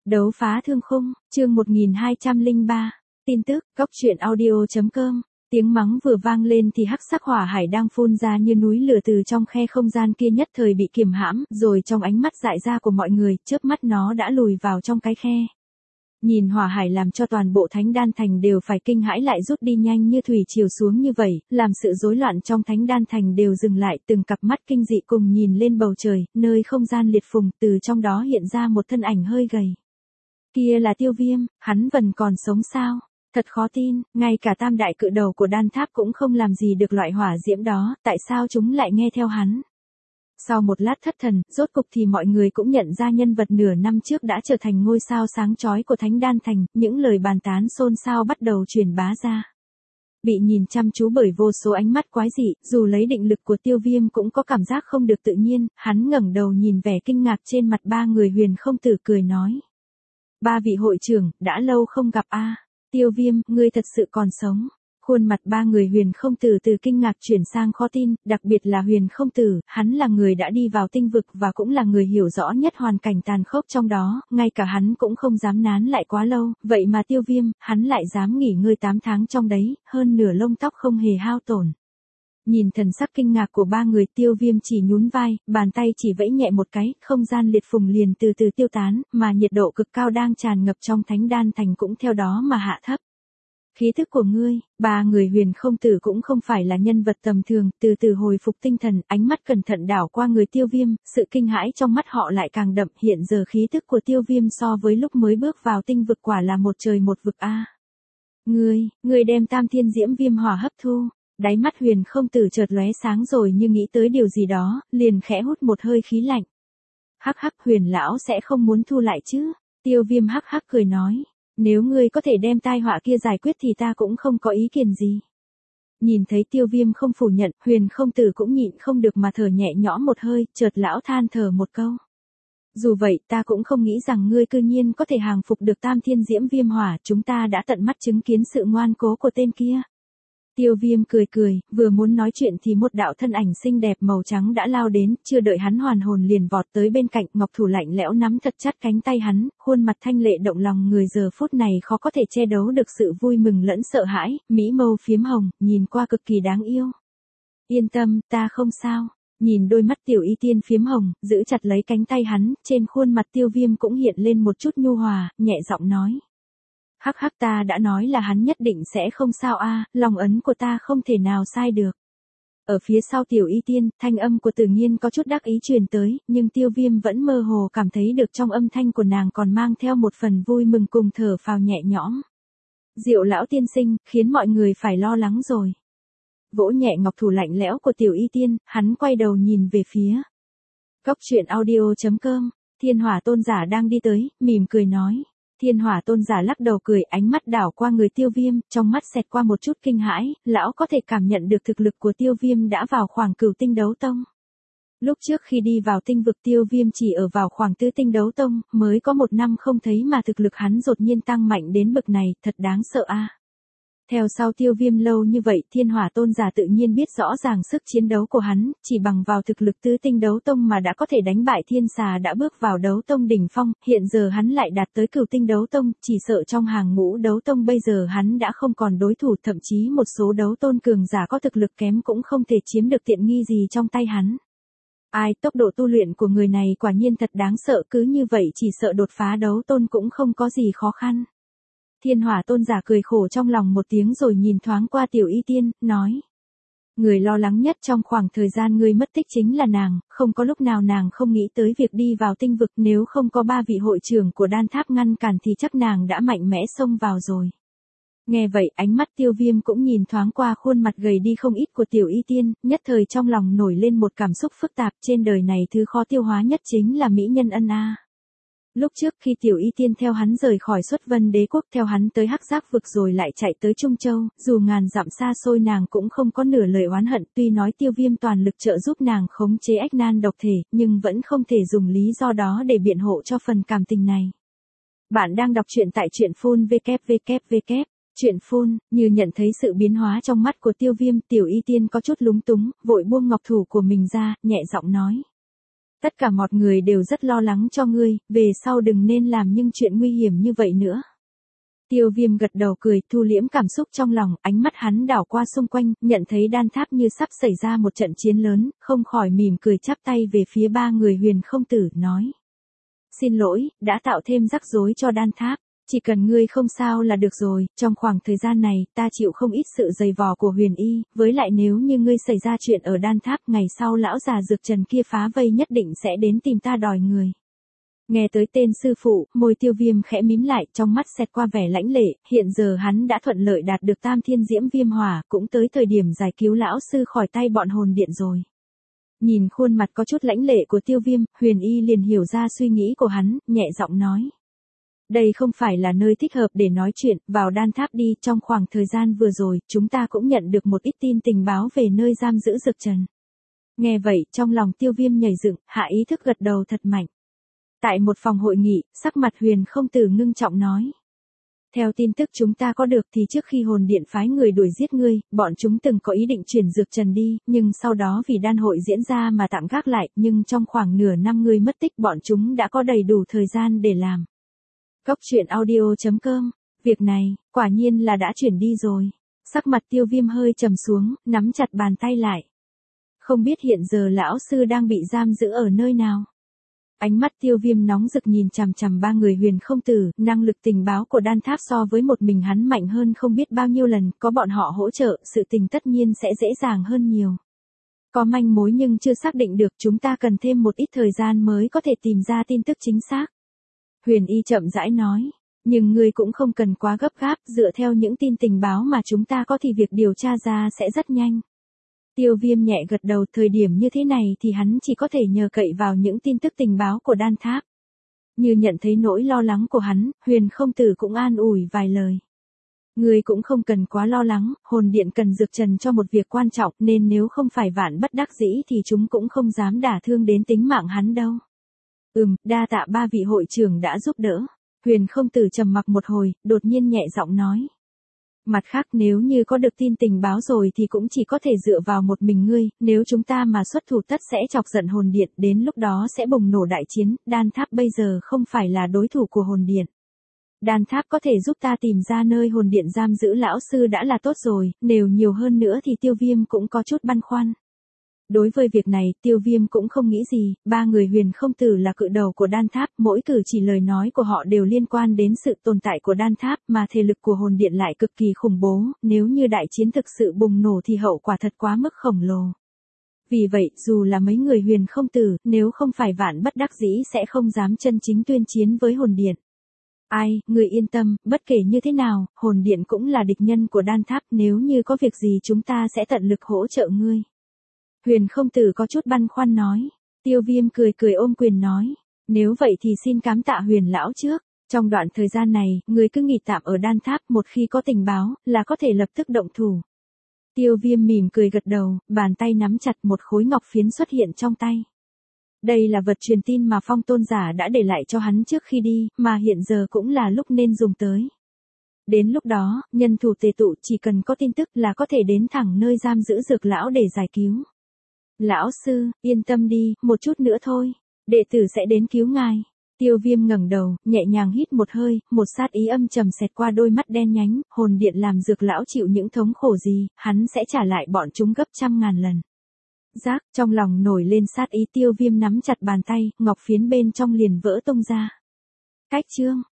Đấu phá thương khung, chương 1203. Tin tức, góc truyện audio.com. Tiếng mắng vừa vang lên thì hắc sắc hỏa hải đang phun ra như núi lửa từ trong khe không gian kia nhất thời bị kiềm hãm, rồi trong ánh mắt dại ra của mọi người, chớp mắt nó đã lùi vào trong cái khe. Nhìn hỏa hải làm cho toàn bộ Thánh Đan Thành đều phải kinh hãi lại rút đi nhanh như thủy triều xuống như vậy, làm sự rối loạn trong Thánh Đan Thành đều dừng lại, từng cặp mắt kinh dị cùng nhìn lên bầu trời, nơi không gian liệt phùng, từ trong đó hiện ra một thân ảnh hơi gầy. Kia là Tiêu Viêm, hắn vẫn còn sống sao? Thật khó tin, ngay cả tam đại cự đầu của đan tháp cũng không làm gì được loại hỏa diễm đó, tại sao chúng lại nghe theo hắn? Sau một lát thất thần, rốt cục thì mọi người cũng nhận ra nhân vật nửa năm trước đã trở thành ngôi sao sáng chói của Thánh Đan Thành, những lời bàn tán xôn xao bắt đầu truyền bá ra. Bị nhìn chăm chú bởi vô số ánh mắt quái dị, dù lấy định lực của Tiêu Viêm cũng có cảm giác không được tự nhiên, hắn ngẩng đầu nhìn vẻ kinh ngạc trên mặt ba người Huyền Không Tử cười nói. Ba vị hội trưởng, đã lâu không gặp a. Tiêu Viêm, ngươi thật sự còn sống. Khuôn mặt ba người Huyền Không Tử từ kinh ngạc chuyển sang khó tin, đặc biệt là Huyền Không Tử, hắn là người đã đi vào tinh vực và cũng là người hiểu rõ nhất hoàn cảnh tàn khốc trong đó, ngay cả hắn cũng không dám nán lại quá lâu, vậy mà Tiêu Viêm, hắn lại dám nghỉ ngơi 8 tháng trong đấy, hơn nửa lông tóc không hề hao tổn. Nhìn thần sắc kinh ngạc của ba người, Tiêu Viêm chỉ nhún vai, bàn tay chỉ vẫy nhẹ một cái, không gian liệt phùng liền từ từ tiêu tán, mà nhiệt độ cực cao đang tràn ngập trong Thánh Đan Thành cũng theo đó mà hạ thấp. Khí thức của ngươi, ba người Huyền Không Tử cũng không phải là nhân vật tầm thường, từ từ hồi phục tinh thần, ánh mắt cẩn thận đảo qua người Tiêu Viêm, sự kinh hãi trong mắt họ lại càng đậm, hiện giờ khí thức của Tiêu Viêm so với lúc mới bước vào tinh vực quả là một trời một vực a. Ngươi đem Tam Thiên Diễm Viêm Hỏa hấp thu. Đáy mắt Huyền Không Tử chợt lóe sáng rồi như nghĩ tới điều gì đó, liền khẽ hút một hơi khí lạnh. Hắc hắc, Huyền lão sẽ không muốn thu lại chứ? Tiêu Viêm hắc hắc cười nói, nếu ngươi có thể đem tai họa kia giải quyết thì ta cũng không có ý kiến gì. Nhìn thấy Tiêu Viêm không phủ nhận, Huyền Không Tử cũng nhịn không được mà thở nhẹ nhõm một hơi, chợt lão than thở một câu. Dù vậy, ta cũng không nghĩ rằng ngươi cư nhiên có thể hàng phục được Tam Thiên Diễm Viêm Hỏa, chúng ta đã tận mắt chứng kiến sự ngoan cố của tên kia. Tiêu Viêm cười, vừa muốn nói chuyện thì một đạo thân ảnh xinh đẹp màu trắng đã lao đến, chưa đợi hắn hoàn hồn liền vọt tới bên cạnh, ngọc thủ lạnh lẽo nắm thật chặt cánh tay hắn, khuôn mặt thanh lệ động lòng người giờ phút này khó có thể che giấu được sự vui mừng lẫn sợ hãi, mỹ mâu phiếm hồng, nhìn qua cực kỳ đáng yêu. Yên tâm, ta không sao. Nhìn đôi mắt Tiểu Y Tiên phiếm hồng, giữ chặt lấy cánh tay hắn, trên khuôn mặt Tiêu Viêm cũng hiện lên một chút nhu hòa, nhẹ giọng nói. Hắc hắc, ta đã nói là hắn nhất định sẽ không sao a, lòng ấn của ta không thể nào sai được. Ở phía sau Tiểu Y Tiên, thanh âm của Tử Nghiên có chút đắc ý truyền tới, nhưng Tiêu Viêm vẫn mơ hồ cảm thấy được trong âm thanh của nàng còn mang theo một phần vui mừng cùng thở phào nhẹ nhõm. Diệu lão tiên sinh, khiến mọi người phải lo lắng rồi. Vỗ nhẹ ngọc thủ lạnh lẽo của Tiểu Y Tiên, hắn quay đầu nhìn về phía góc truyện audio.com. Thiên Hỏa Tôn giả đang đi tới, mỉm cười nói. Thiên Hỏa Tôn giả lắc đầu cười, ánh mắt đảo qua người Tiêu Viêm, trong mắt xẹt qua một chút kinh hãi, lão có thể cảm nhận được thực lực của Tiêu Viêm đã vào khoảng cửu tinh đấu tông. Lúc trước khi đi vào tinh vực Tiêu Viêm chỉ ở vào khoảng tứ tinh đấu tông, mới có 1 năm không thấy mà thực lực hắn đột nhiên tăng mạnh đến bậc này, thật đáng sợ a. Theo sau Tiêu Viêm lâu như vậy, Thiên Hỏa Tôn giả tự nhiên biết rõ ràng sức chiến đấu của hắn, chỉ bằng vào thực lực tứ tinh đấu tông mà đã có thể đánh bại Thiên Xà đã bước vào đấu tông đỉnh phong, hiện giờ hắn lại đạt tới cửu tinh đấu tông, chỉ sợ trong hàng ngũ đấu tông bây giờ hắn đã không còn đối thủ, thậm chí một số đấu tôn cường giả có thực lực kém cũng không thể chiếm được tiện nghi gì trong tay hắn. Ai, tốc độ tu luyện của người này quả nhiên thật đáng sợ, cứ như vậy chỉ sợ đột phá đấu tôn cũng không có gì khó khăn. Thiên Hỏa Tôn giả cười khổ trong lòng một tiếng rồi nhìn thoáng qua Tiểu Y Tiên, nói. Người lo lắng nhất trong khoảng thời gian ngươi mất tích chính là nàng, không có lúc nào nàng không nghĩ tới việc đi vào tinh vực, nếu không có 3 vị hội trưởng của đan tháp ngăn cản thì chắc nàng đã mạnh mẽ xông vào rồi. Nghe vậy, ánh mắt Tiêu Viêm cũng nhìn thoáng qua khuôn mặt gầy đi không ít của Tiểu Y Tiên, nhất thời trong lòng nổi lên một cảm xúc phức tạp, trên đời này thứ khó tiêu hóa nhất chính là mỹ nhân ân a. Lúc trước khi Tiểu Y Tiên theo hắn rời khỏi Xuất Vân Đế quốc, theo hắn tới Hắc Giác vực rồi lại chạy tới Trung Châu, dù ngàn dặm xa xôi nàng cũng không có nửa lời oán hận, tuy nói Tiêu Viêm toàn lực trợ giúp nàng khống chế ách nan độc thể, nhưng vẫn không thể dùng lý do đó để biện hộ cho phần cảm tình này. Bạn đang đọc truyện tại truyện phun www. Truyện phun, như nhận thấy sự biến hóa trong mắt của Tiêu Viêm, Tiểu Y Tiên có chút lúng túng, vội buông ngọc thủ của mình ra, nhẹ giọng nói. Tất cả mọi người đều rất lo lắng cho ngươi, về sau đừng nên làm những chuyện nguy hiểm như vậy nữa. Tiêu Viêm gật đầu cười, thu liễm cảm xúc trong lòng, ánh mắt hắn đảo qua xung quanh, nhận thấy đan tháp như sắp xảy ra một trận chiến lớn, không khỏi mỉm cười chắp tay về phía ba người Huyền Không Tử, nói. Xin lỗi, đã tạo thêm rắc rối cho đan tháp. Chỉ cần ngươi không sao là được rồi, trong khoảng thời gian này, ta chịu không ít sự dày vò của Huyền Y, với lại nếu như ngươi xảy ra chuyện ở đan tháp, ngày sau lão già Dược Trần kia phá vây nhất định sẽ đến tìm ta đòi người. Nghe tới tên sư phụ, môi Tiêu Viêm khẽ mím lại, trong mắt xẹt qua vẻ lãnh lệ, hiện giờ hắn đã thuận lợi đạt được Tam Thiên Diễm Viêm Hỏa, cũng tới thời điểm giải cứu lão sư khỏi tay bọn hồn điện rồi. Nhìn khuôn mặt có chút lãnh lệ của Tiêu Viêm, Huyền Y liền hiểu ra suy nghĩ của hắn, nhẹ giọng nói. Đây không phải là nơi thích hợp để nói chuyện, vào đan tháp đi, trong khoảng thời gian vừa rồi, chúng ta cũng nhận được một ít tin tình báo về nơi giam giữ Dược Trần. Nghe vậy, trong lòng Tiêu Viêm nhảy dựng, hạ ý thức gật đầu thật mạnh. Tại một phòng hội nghị, sắc mặt Huyền Không Tử ngưng trọng nói. Theo tin tức chúng ta có được thì trước khi hồn điện phái người đuổi giết ngươi, bọn chúng từng có ý định chuyển Dược Trần đi, nhưng sau đó vì đan hội diễn ra mà tạm gác lại, nhưng trong khoảng nửa năm ngươi mất tích bọn chúng đã có đầy đủ thời gian để làm. Cốc truyện audio.com, việc này, quả nhiên là đã chuyển đi rồi. Sắc mặt Tiêu Viêm hơi trầm xuống, nắm chặt bàn tay lại. Không biết hiện giờ lão sư đang bị giam giữ ở nơi nào. Ánh mắt Tiêu Viêm nóng rực nhìn chằm chằm ba người Huyền Không Tử, năng lực tình báo của đan tháp so với một mình hắn mạnh hơn không biết bao nhiêu lần, có bọn họ hỗ trợ, sự tình tất nhiên sẽ dễ dàng hơn nhiều. Có manh mối nhưng chưa xác định được, chúng ta cần thêm một ít thời gian mới có thể tìm ra tin tức chính xác. Huyền Y chậm rãi nói, nhưng ngươi cũng không cần quá gấp gáp, dựa theo những tin tình báo mà chúng ta có thì việc điều tra ra sẽ rất nhanh. Tiêu Viêm nhẹ gật đầu, thời điểm như thế này thì hắn chỉ có thể nhờ cậy vào những tin tức tình báo của đan tháp. Như nhận thấy nỗi lo lắng của hắn, Huyền Không Tử cũng an ủi vài lời. Ngươi cũng không cần quá lo lắng, hồn điện cần Dược Trần cho một việc quan trọng nên nếu không phải vạn bất đắc dĩ thì chúng cũng không dám đả thương đến tính mạng hắn đâu. Đa tạ ba vị hội trưởng đã giúp đỡ. Huyền Không Tử trầm mặc một hồi, đột nhiên nhẹ giọng nói. Mặt khác nếu như có được tin tình báo rồi thì cũng chỉ có thể dựa vào một mình ngươi, nếu chúng ta mà xuất thủ tất sẽ chọc giận hồn điện, đến lúc đó sẽ bùng nổ đại chiến, đan tháp bây giờ không phải là đối thủ của hồn điện. Đan tháp có thể giúp ta tìm ra nơi hồn điện giam giữ lão sư đã là tốt rồi, nếu nhiều hơn nữa thì Tiêu Viêm cũng có chút băn khoăn. Đối với việc này, Tiêu Viêm cũng không nghĩ gì, ba người Huyền Không Tử là cự đầu của đan tháp, mỗi cử chỉ lời nói của họ đều liên quan đến sự tồn tại của đan tháp, mà thể lực của hồn điện lại cực kỳ khủng bố, nếu như đại chiến thực sự bùng nổ thì hậu quả thật quá mức khổng lồ. Vì vậy, dù là mấy người Huyền Không Tử, nếu không phải vạn bất đắc dĩ sẽ không dám chân chính tuyên chiến với hồn điện. Ai, người yên tâm, bất kể như thế nào, hồn điện cũng là địch nhân của đan tháp, nếu như có việc gì chúng ta sẽ tận lực hỗ trợ ngươi. Huyền Không Tử có chút băn khoăn nói. Tiêu Viêm cười cười ôm quyền nói. Nếu vậy thì xin cám tạ Huyền lão trước. Trong đoạn thời gian này, người cứ nghỉ tạm ở đan tháp, một khi có tình báo, là có thể lập tức động thủ. Tiêu Viêm mỉm cười gật đầu, bàn tay nắm chặt một khối ngọc phiến xuất hiện trong tay. Đây là vật truyền tin mà Phong Tôn giả đã để lại cho hắn trước khi đi, mà hiện giờ cũng là lúc nên dùng tới. Đến lúc đó, nhân thủ tề tụ chỉ cần có tin tức là có thể đến thẳng nơi giam giữ Dược lão để giải cứu. Lão sư, yên tâm đi, một chút nữa thôi. Đệ tử sẽ đến cứu ngài. Tiêu Viêm ngẩng đầu, nhẹ nhàng hít một hơi, một sát ý âm trầm xẹt qua đôi mắt đen nhánh, hồn điện làm Dược lão chịu những thống khổ gì, hắn sẽ trả lại bọn chúng gấp trăm ngàn lần. Giác, trong lòng nổi lên sát ý, Tiêu Viêm nắm chặt bàn tay, ngọc phiến bên trong liền vỡ tung ra. Cách chương.